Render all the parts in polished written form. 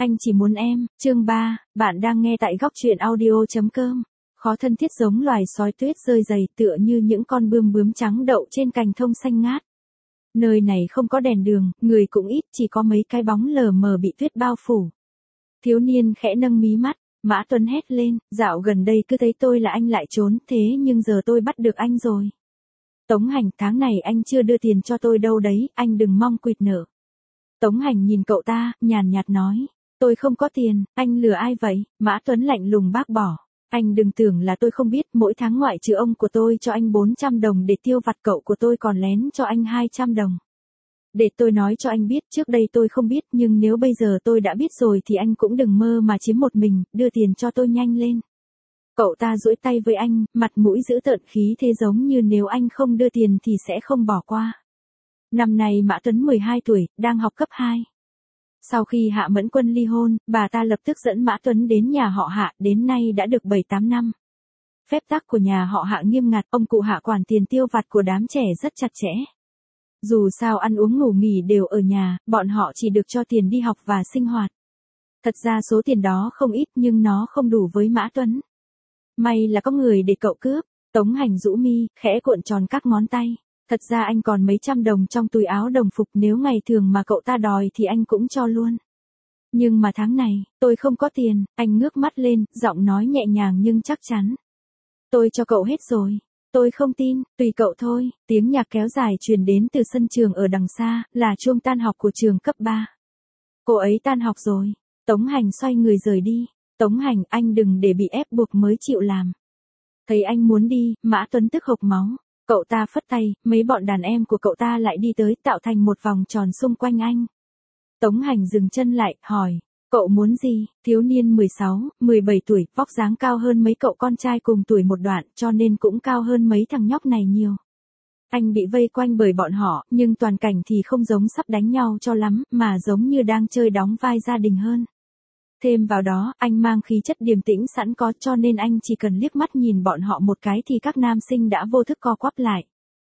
Anh chỉ muốn em, chương 3, bạn đang nghe tại góc truyện audio.com. Khó thân thiết giống loài sói tuyết rơi dày tựa như những con bướm trắng đậu trên cành thông xanh ngát. Nơi này không có đèn đường, người cũng ít, chỉ có mấy cái bóng lờ mờ bị tuyết bao phủ. Thiếu niên khẽ nâng mí mắt, Mã Tuấn hét lên, dạo gần đây cứ thấy tôi là anh lại trốn, thế nhưng giờ tôi bắt được anh rồi. Tống Hành, tháng này anh chưa đưa tiền cho tôi đâu đấy, anh đừng mong quỵt nợ. Tống Hành nhìn cậu ta, nhàn nhạt nói, tôi không có tiền, anh lừa ai vậy? Mã Tuấn lạnh lùng bác bỏ. Anh đừng tưởng là tôi không biết, mỗi tháng ngoại trừ ông của tôi cho anh 400 đồng để tiêu vặt, cậu của tôi còn lén cho anh 200 đồng. Để tôi nói cho anh biết, trước đây tôi không biết, nhưng nếu bây giờ tôi đã biết rồi thì anh cũng đừng mơ mà chiếm một mình, đưa tiền cho tôi nhanh lên. Cậu ta duỗi tay với anh, mặt mũi dữ tợn, khí thế giống như nếu anh không đưa tiền thì sẽ không bỏ qua. Năm nay Mã Tuấn 12 tuổi, đang học cấp 2. Sau khi Hạ Mẫn Quân ly hôn, bà ta lập tức dẫn Mã Tuấn đến nhà họ Hạ, đến nay đã được 7-8 năm. Phép tắc của nhà họ Hạ nghiêm ngặt, ông cụ Hạ quản tiền tiêu vặt của đám trẻ rất chặt chẽ. Dù sao ăn uống ngủ nghỉ đều ở nhà, bọn họ chỉ được cho tiền đi học và sinh hoạt. Thật ra số tiền đó không ít nhưng nó không đủ với Mã Tuấn. May là có người để cậu cướp. Tống Hành rũ mi, khẽ cuộn tròn các ngón tay. Thật ra anh còn mấy trăm đồng trong túi áo đồng phục, nếu ngày thường mà cậu ta đòi thì anh cũng cho luôn. Nhưng mà tháng này, tôi không có tiền, anh ngước mắt lên, giọng nói nhẹ nhàng nhưng chắc chắn. Tôi cho cậu hết rồi. Tôi không tin, tùy cậu thôi. Tiếng nhạc kéo dài truyền đến từ sân trường ở đằng xa, là chuông tan học của trường cấp 3. Cô ấy tan học rồi. Tống Hành xoay người rời đi. Tống Hành, anh đừng để bị ép buộc mới chịu làm. Thấy anh muốn đi, Mã Tuấn tức hộc máu. Cậu ta phất tay, mấy bọn đàn em của cậu ta lại đi tới, tạo thành một vòng tròn xung quanh anh. Tống Hành dừng chân lại, hỏi, cậu muốn gì? Thiếu niên 16, 17 tuổi, vóc dáng cao hơn mấy cậu con trai cùng tuổi một đoạn, cho nên cũng cao hơn mấy thằng nhóc này nhiều. Anh bị vây quanh bởi bọn họ, nhưng toàn cảnh thì không giống sắp đánh nhau cho lắm, mà giống như đang chơi đóng vai gia đình hơn. Thêm vào đó, anh mang khí chất điềm tĩnh sẵn có, cho nên anh chỉ cần liếc mắt nhìn bọn họ một cái thì các nam sinh đã vô thức co quắp lại.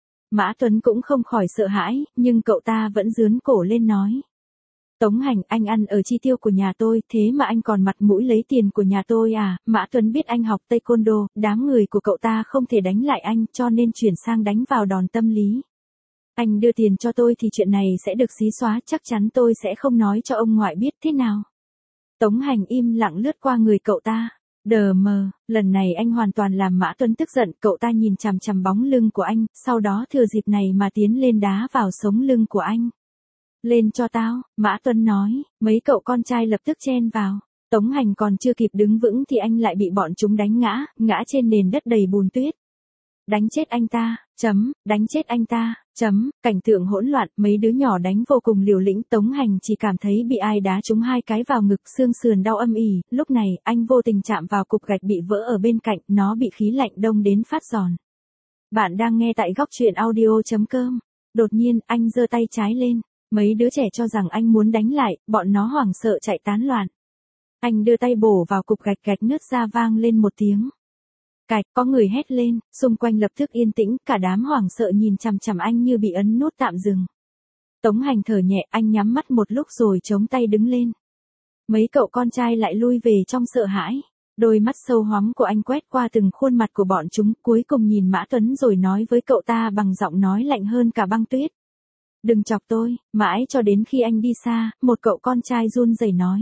Mã Tuấn cũng không khỏi sợ hãi, nhưng cậu ta vẫn dướn cổ lên nói. Tống Hành, anh ăn ở chi tiêu của nhà tôi, thế mà anh còn mặt mũi lấy tiền của nhà tôi à? Mã Tuấn biết anh học taekwondo, đám người của cậu ta không thể đánh lại anh, cho nên chuyển sang đánh vào đòn tâm lý. Anh đưa tiền cho tôi thì chuyện này sẽ được xí xóa, chắc chắn tôi sẽ không nói cho ông ngoại biết, thế nào? Tống Hành im lặng lướt qua người cậu ta. Đờ mờ, lần này anh hoàn toàn làm Mã Tuấn tức giận, cậu ta nhìn chằm chằm bóng lưng của anh, sau đó thừa dịp này mà tiến lên đá vào sống lưng của anh. Lên cho tao, Mã Tuấn nói, mấy cậu con trai lập tức chen vào. Tống Hành còn chưa kịp đứng vững thì anh lại bị bọn chúng đánh ngã trên nền đất đầy bùn tuyết. Đánh chết anh ta, đánh chết anh ta, cảnh tượng hỗn loạn, mấy đứa nhỏ đánh vô cùng liều lĩnh. Tống Hành chỉ cảm thấy bị ai đá trúng 2 cái vào ngực, xương sườn đau âm ỉ, lúc này, anh vô tình chạm vào cục gạch bị vỡ ở bên cạnh, nó bị khí lạnh đông đến phát giòn. Bạn đang nghe tại góc truyện audio.com. Đột nhiên, anh giơ tay trái lên, mấy đứa trẻ cho rằng anh muốn đánh lại, bọn nó hoảng sợ chạy tán loạn. Anh đưa tay bổ vào cục gạch nứt ra, vang lên một tiếng. Cạch, có người hét lên, xung quanh lập tức yên tĩnh, cả đám hoảng sợ nhìn chằm chằm anh như bị ấn nút tạm dừng. Tống Hành thở nhẹ, anh nhắm mắt một lúc rồi chống tay đứng lên. Mấy cậu con trai lại lui về trong sợ hãi. Đôi mắt sâu hoắm của anh quét qua từng khuôn mặt của bọn chúng, cuối cùng nhìn Mã Tuấn rồi nói với cậu ta bằng giọng nói lạnh hơn cả băng tuyết. Đừng chọc tôi, mãi cho đến khi anh đi xa, một cậu con trai run rẩy nói.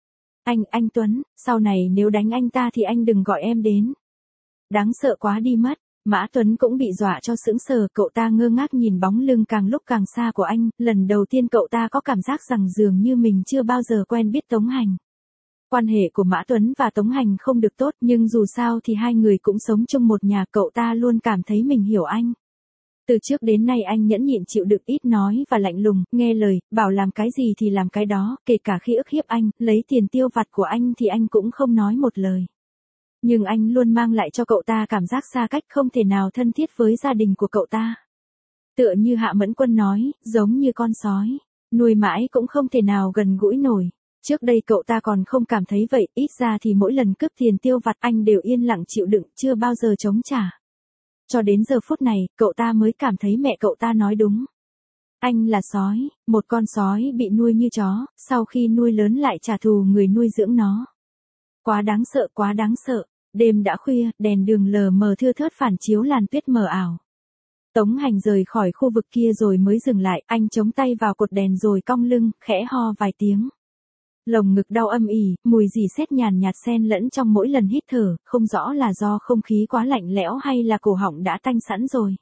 Anh Tuấn, sau này nếu đánh anh ta thì anh đừng gọi em đến. Đáng sợ quá đi mất. Mã Tuấn cũng bị dọa cho sững sờ, cậu ta ngơ ngác nhìn bóng lưng càng lúc càng xa của anh, lần đầu tiên cậu ta có cảm giác rằng dường như mình chưa bao giờ quen biết Tống Hành. Quan hệ của Mã Tuấn và Tống Hành không được tốt, nhưng dù sao thì hai người cũng sống chung một nhà, cậu ta luôn cảm thấy mình hiểu anh. Từ trước đến nay anh nhẫn nhịn chịu đựng, ít nói và lạnh lùng, nghe lời, bảo làm cái gì thì làm cái đó, kể cả khi ức hiếp anh, lấy tiền tiêu vặt của anh thì anh cũng không nói một lời. Nhưng anh luôn mang lại cho cậu ta cảm giác xa cách, không thể nào thân thiết với gia đình của cậu ta. Tựa như Hạ Mẫn Quân nói, giống như con sói, nuôi mãi cũng không thể nào gần gũi nổi. Trước đây cậu ta còn không cảm thấy vậy, ít ra thì mỗi lần cướp tiền tiêu vặt anh đều yên lặng chịu đựng, chưa bao giờ chống trả. Cho đến giờ phút này, cậu ta mới cảm thấy mẹ cậu ta nói đúng. Anh là sói, một con sói bị nuôi như chó, sau khi nuôi lớn lại trả thù người nuôi dưỡng nó. Quá đáng sợ, quá đáng sợ. Đêm đã khuya, đèn đường lờ mờ thưa thớt phản chiếu làn tuyết mờ ảo. Tống Hành rời khỏi khu vực kia rồi mới dừng lại, anh chống tay vào cột đèn rồi cong lưng, khẽ ho vài tiếng. Lồng ngực đau âm ỉ, mùi rỉ sét nhàn nhạt xen lẫn trong mỗi lần hít thở, không rõ là do không khí quá lạnh lẽo hay là cổ họng đã tanh sẵn rồi.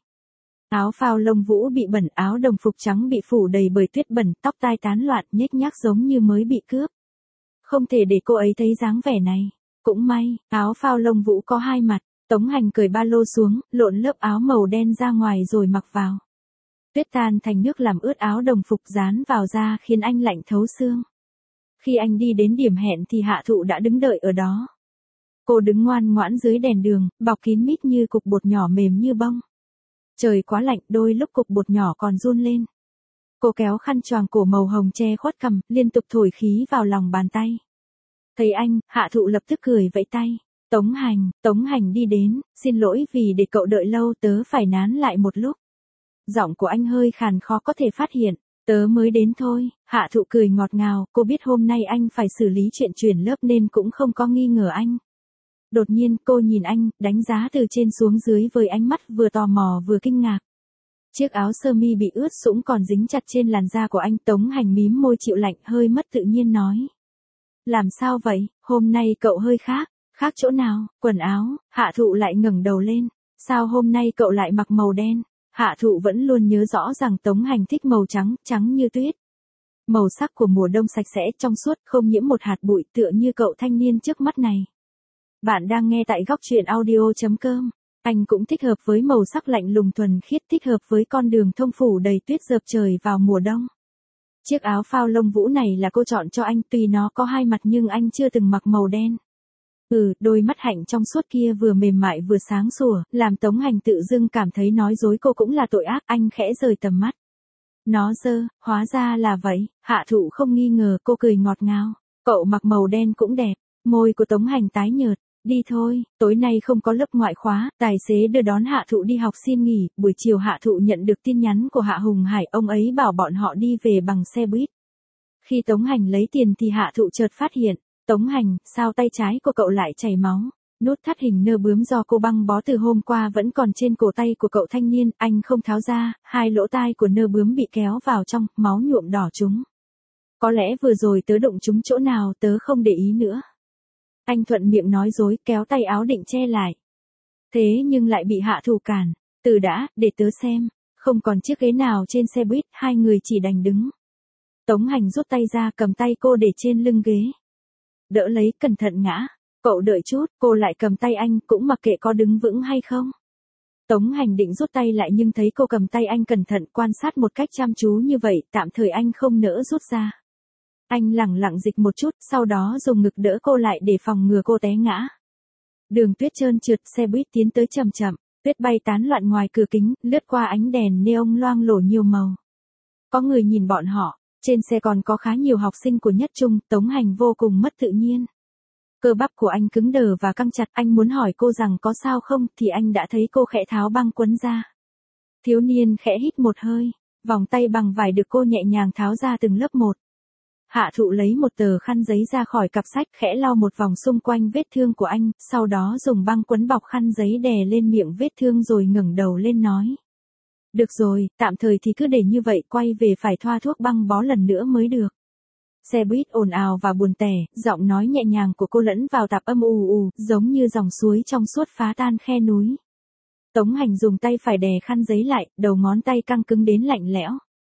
Áo phao lông vũ bị bẩn, áo đồng phục trắng bị phủ đầy bởi tuyết bẩn, tóc tai tán loạn, nhếch nhác giống như mới bị cướp. Không thể để cô ấy thấy dáng vẻ này. Cũng may, áo phao lông vũ có hai mặt. Tống Hành cởi ba lô xuống, lộn lớp áo màu đen ra ngoài rồi mặc vào. Tuyết tan thành nước làm ướt áo đồng phục dán vào da khiến anh lạnh thấu xương. Khi anh đi đến điểm hẹn thì Hạ Thụ đã đứng đợi ở đó. Cô đứng ngoan ngoãn dưới đèn đường, bọc kín mít như cục bột nhỏ mềm như bông. Trời quá lạnh, đôi lúc cục bột nhỏ còn run lên. Cô kéo khăn choàng cổ màu hồng che khuất cằm, liên tục thổi khí vào lòng bàn tay. Thấy anh, Hạ Thụ lập tức cười vẫy tay. Tống Hành đi đến, xin lỗi vì để cậu đợi lâu, tớ phải nán lại một lúc. Giọng của anh hơi khàn khó có thể phát hiện, tớ mới đến thôi. Hạ Thụ cười ngọt ngào, cô biết hôm nay anh phải xử lý chuyện chuyển lớp nên cũng không có nghi ngờ anh. Đột nhiên cô nhìn anh, đánh giá từ trên xuống dưới với ánh mắt vừa tò mò vừa kinh ngạc. Chiếc áo sơ mi bị ướt sũng còn dính chặt trên làn da của anh. Tống Hành mím môi chịu lạnh, hơi mất tự nhiên nói. Làm sao vậy, hôm nay cậu hơi khác. Khác chỗ nào? Quần áo. Hạ Thụ lại ngẩng đầu lên. Sao hôm nay cậu lại mặc màu đen? Hạ Thụ vẫn luôn nhớ rõ rằng Tống Hành thích màu trắng, trắng như tuyết. Màu sắc của mùa đông sạch sẽ, trong suốt, không nhiễm một hạt bụi, tựa như cậu thanh niên trước mắt này. Bạn đang nghe tại góc truyện audio.com. Anh cũng thích hợp với màu sắc lạnh lùng thuần khiết, thích hợp với con đường thông phủ đầy tuyết rợp trời vào mùa đông. Chiếc áo phao lông vũ này là cô chọn cho anh, tuy nó có hai mặt nhưng anh chưa từng mặc màu đen. Đôi mắt hạnh trong suốt kia vừa mềm mại vừa sáng sủa, làm Tống Hành tự dưng cảm thấy nói dối cô cũng là tội ác, anh khẽ rời tầm mắt. Nó dơ, hóa ra là vậy. Hạ Thụ không nghi ngờ, cô cười ngọt ngào. Cậu mặc màu đen cũng đẹp. Môi của Tống Hành tái nhợt. Đi thôi, tối nay không có lớp ngoại khóa. Tài xế đưa đón Hạ Thụ đi học xin nghỉ. Buổi chiều Hạ Thụ nhận được tin nhắn của Hạ Hùng Hải, ông ấy bảo bọn họ đi về bằng xe buýt. Khi Tống Hành lấy tiền thì Hạ Thụ chợt phát hiện. Tống Hành, sao tay trái của cậu lại chảy máu? Nút thắt hình nơ bướm do cô băng bó từ hôm qua vẫn còn trên cổ tay của cậu thanh niên, anh không tháo ra, hai lỗ tai của nơ bướm bị kéo vào trong, máu nhuộm đỏ chúng. Có lẽ vừa rồi tớ đụng chúng chỗ nào, tớ không để ý nữa. Anh thuận miệng nói dối, kéo tay áo định che lại. Thế nhưng lại bị Hạ Thụ cản. Từ đã, để tớ xem. Không còn chiếc ghế nào trên xe buýt, hai người chỉ đành đứng. Tống Hành rút tay ra, cầm tay cô để trên lưng ghế. Đỡ lấy, cẩn thận ngã. Cậu đợi chút, cô lại cầm tay anh, cũng mặc kệ có đứng vững hay không. Tống Hành định rút tay lại nhưng thấy cô cầm tay anh cẩn thận quan sát một cách chăm chú như vậy, tạm thời anh không nỡ rút ra. Anh lẳng lặng dịch một chút, sau đó dùng ngực đỡ cô lại để phòng ngừa cô té ngã. Đường tuyết trơn trượt, xe buýt tiến tới chậm chậm, tuyết bay tán loạn ngoài cửa kính, lướt qua ánh đèn neon loang lổ nhiều màu. Có người nhìn bọn họ. Trên xe còn có khá nhiều học sinh của nhất trung, Tống Hành vô cùng mất tự nhiên. Cơ bắp của anh cứng đờ và căng chặt, anh muốn hỏi cô rằng có sao không, thì anh đã thấy cô khẽ tháo băng quấn ra. Thiếu niên khẽ hít một hơi, vòng tay bằng vải được cô nhẹ nhàng tháo ra từng lớp một. Hạ Thụ lấy một tờ khăn giấy ra khỏi cặp sách, khẽ lau một vòng xung quanh vết thương của anh, sau đó dùng băng quấn bọc khăn giấy đè lên miệng vết thương rồi ngẩng đầu lên nói. Được rồi, tạm thời thì cứ để như vậy, quay về phải thoa thuốc băng bó lần nữa mới được. Xe buýt ồn ào và buồn tẻ, giọng nói nhẹ nhàng của cô lẫn vào tạp âm ù ù, giống như dòng suối trong suốt phá tan khe núi. Tống Hành dùng tay phải đè khăn giấy lại, đầu ngón tay căng cứng đến lạnh lẽo.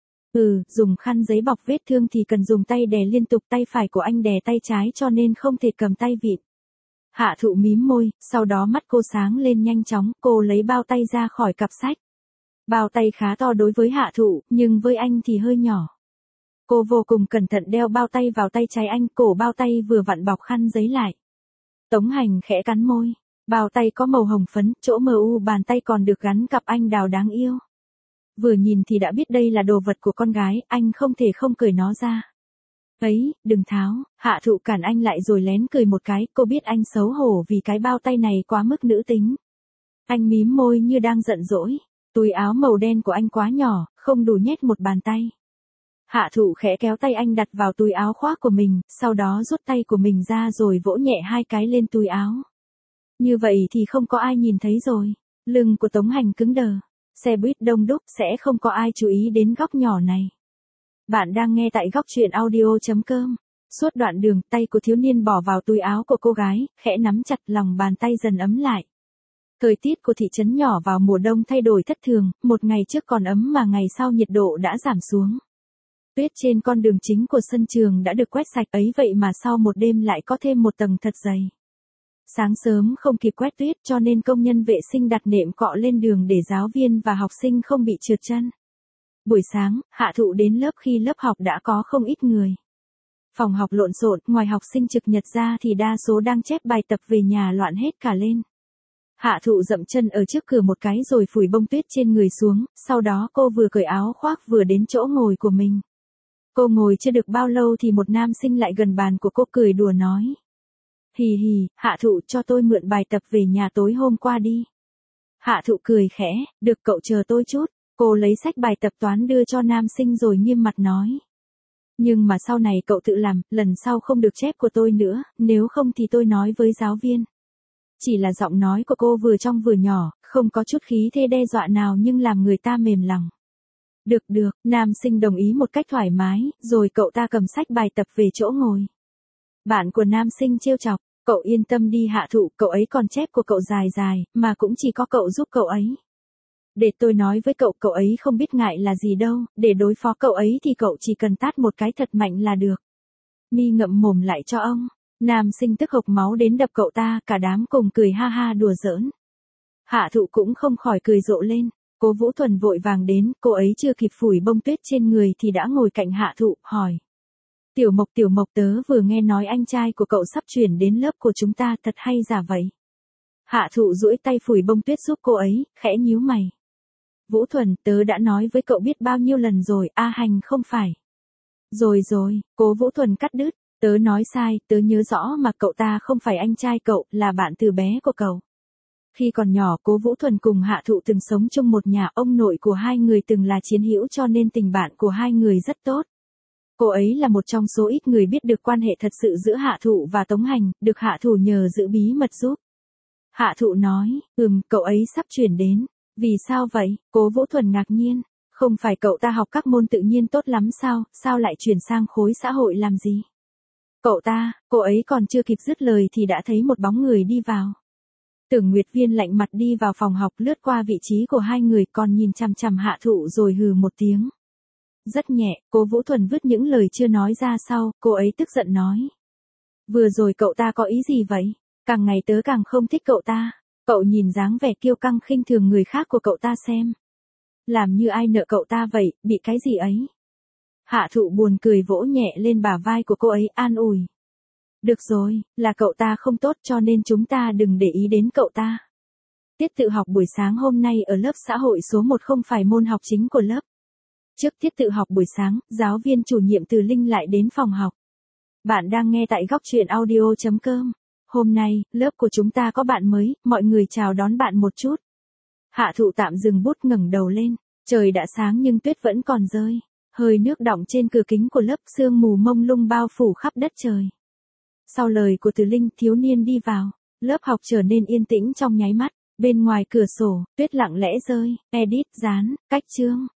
Dùng khăn giấy bọc vết thương thì cần dùng tay đè liên tục, tay phải của anh đè tay trái cho nên không thể cầm tay vịn. Hạ Thụ mím môi, sau đó mắt cô sáng lên nhanh chóng, cô lấy bao tay ra khỏi cặp sách. Bao tay khá to đối với Hạ Thụ, nhưng với anh thì hơi nhỏ. Cô vô cùng cẩn thận đeo bao tay vào tay trái anh, cổ bao tay vừa vặn bọc khăn giấy lại. Tống Hành khẽ cắn môi. Bao tay có màu hồng phấn, chỗ mờ u bàn tay còn được gắn cặp anh đào đáng yêu. Vừa nhìn thì đã biết đây là đồ vật của con gái, anh không thể không cởi nó ra. Ấy, đừng tháo. Hạ Thụ cản anh lại rồi lén cười một cái, cô biết anh xấu hổ vì cái bao tay này quá mức nữ tính. Anh mím môi như đang giận dỗi. Túi áo màu đen của anh quá nhỏ, không đủ nhét một bàn tay. Hạ thụ khẽ kéo tay anh đặt vào túi áo khoác của mình, sau đó rút tay của mình ra rồi vỗ nhẹ 2 cái lên túi áo. Như vậy thì không có ai nhìn thấy rồi. Lưng của Tống Hành cứng đờ. Xe buýt đông đúc sẽ không có ai chú ý đến góc nhỏ này. Bạn đang nghe tại góc truyện audio.com. Suốt đoạn đường, tay của thiếu niên bỏ vào túi áo của cô gái, khẽ nắm chặt, lòng bàn tay dần ấm lại. Thời tiết của thị trấn nhỏ vào mùa đông thay đổi thất thường, một ngày trước còn ấm mà ngày sau nhiệt độ đã giảm xuống. Tuyết trên con đường chính của sân trường đã được quét sạch ấy vậy mà sau một đêm lại có thêm một tầng thật dày. Sáng sớm không kịp quét tuyết cho nên công nhân vệ sinh đặt nệm cọ lên đường để giáo viên và học sinh không bị trượt chân. Buổi sáng, Hạ Thụ đến lớp khi lớp học đã có không ít người. Phòng học lộn xộn, ngoài học sinh trực nhật ra thì đa số đang chép bài tập về nhà loạn hết cả lên. Hạ Thụ dậm chân ở trước cửa một cái rồi phủi bông tuyết trên người xuống, sau đó cô vừa cởi áo khoác vừa đến chỗ ngồi của mình. Cô ngồi chưa được bao lâu thì một nam sinh lại gần bàn của cô cười đùa nói. Hì hì, Hạ Thụ cho tôi mượn bài tập về nhà tối hôm qua đi. Hạ Thụ cười khẽ, được cậu chờ tôi chút. Cô lấy sách bài tập toán đưa cho nam sinh rồi nghiêm mặt nói. Nhưng mà sau này cậu tự làm, lần sau không được chép của tôi nữa, nếu không thì tôi nói với giáo viên. Chỉ là giọng nói của cô vừa trong vừa nhỏ, không có chút khí thế đe dọa nào nhưng làm người ta mềm lòng. Được được, nam sinh đồng ý một cách thoải mái, rồi cậu ta cầm sách bài tập về chỗ ngồi. Bạn của nam sinh trêu chọc, cậu yên tâm đi Hạ Thụ, cậu ấy còn chép của cậu dài dài, mà cũng chỉ có cậu giúp cậu ấy. Để tôi nói với cậu, cậu ấy không biết ngại là gì đâu, để đối phó cậu ấy thì cậu chỉ cần tát một cái thật mạnh là được. Mi ngậm mồm lại cho ông. Nam sinh tức hộc máu đến đập cậu ta, cả đám cùng cười ha ha đùa giỡn. Hạ Thụ cũng không khỏi cười rộ lên. Cố Vũ Thuần vội vàng đến, cô ấy chưa kịp phủi bông tuyết trên người thì đã ngồi cạnh Hạ Thụ, hỏi. Tiểu Mộc tớ vừa nghe nói anh trai của cậu sắp chuyển đến lớp của chúng ta, thật hay giả vậy? Hạ Thụ duỗi tay phủi bông tuyết giúp cô ấy, khẽ nhíu mày. Vũ Thuần, tớ đã nói với cậu biết bao nhiêu lần rồi, A Hành không phải. Rồi, Cố Vũ Thuần cắt đứt, tớ nói sai, tớ nhớ rõ mà cậu ta không phải anh trai cậu, là bạn từ bé của cậu. Khi còn nhỏ, Cố Vũ Thuần cùng Hạ Thụ từng sống chung một nhà, ông nội của hai người từng là chiến hữu cho nên tình bạn của hai người rất tốt. Cô ấy là một trong số ít người biết được quan hệ thật sự giữa Hạ Thụ và Tống Hành, được Hạ Thụ nhờ giữ bí mật giúp. Hạ Thụ nói, cậu ấy sắp chuyển đến. Vì sao vậy? Cố Vũ Thuần ngạc nhiên. Không phải cậu ta học các môn tự nhiên tốt lắm sao lại chuyển sang khối xã hội làm gì? Cô ấy còn chưa kịp dứt lời thì đã thấy một bóng người đi vào. Tưởng Nguyệt Viên lạnh mặt đi vào phòng học lướt qua vị trí của hai người còn nhìn chằm chằm Hạ Thụ rồi hừ một tiếng. Rất nhẹ, Cố Vũ Thuần vứt những lời chưa nói ra sau, cô ấy tức giận nói. Vừa rồi cậu ta có ý gì vậy? Càng ngày tớ càng không thích cậu ta. Cậu nhìn dáng vẻ kiêu căng khinh thường người khác của cậu ta xem. Làm như ai nợ cậu ta vậy, bị cái gì ấy? Hạ Thụ buồn cười vỗ nhẹ lên bả vai của cô ấy an ủi. Được rồi, là cậu ta không tốt cho nên chúng ta đừng để ý đến cậu ta. Tiết tự học buổi sáng hôm nay ở lớp xã hội số 1 không phải môn học chính của lớp. Trước tiết tự học buổi sáng, giáo viên chủ nhiệm Từ Linh lại đến phòng học. Bạn đang nghe tại góc truyện audio.com. Hôm nay, lớp của chúng ta có bạn mới, mọi người chào đón bạn một chút. Hạ Thụ tạm dừng bút ngẩng đầu lên, trời đã sáng nhưng tuyết vẫn còn rơi. Hơi nước đọng trên cửa kính của lớp, sương mù mông lung bao phủ khắp đất trời. Sau lời của Từ Linh, thiếu niên đi vào, lớp học trở nên yên tĩnh trong nháy mắt. Bên ngoài cửa sổ, tuyết lặng lẽ rơi, edit, dán, cách chương.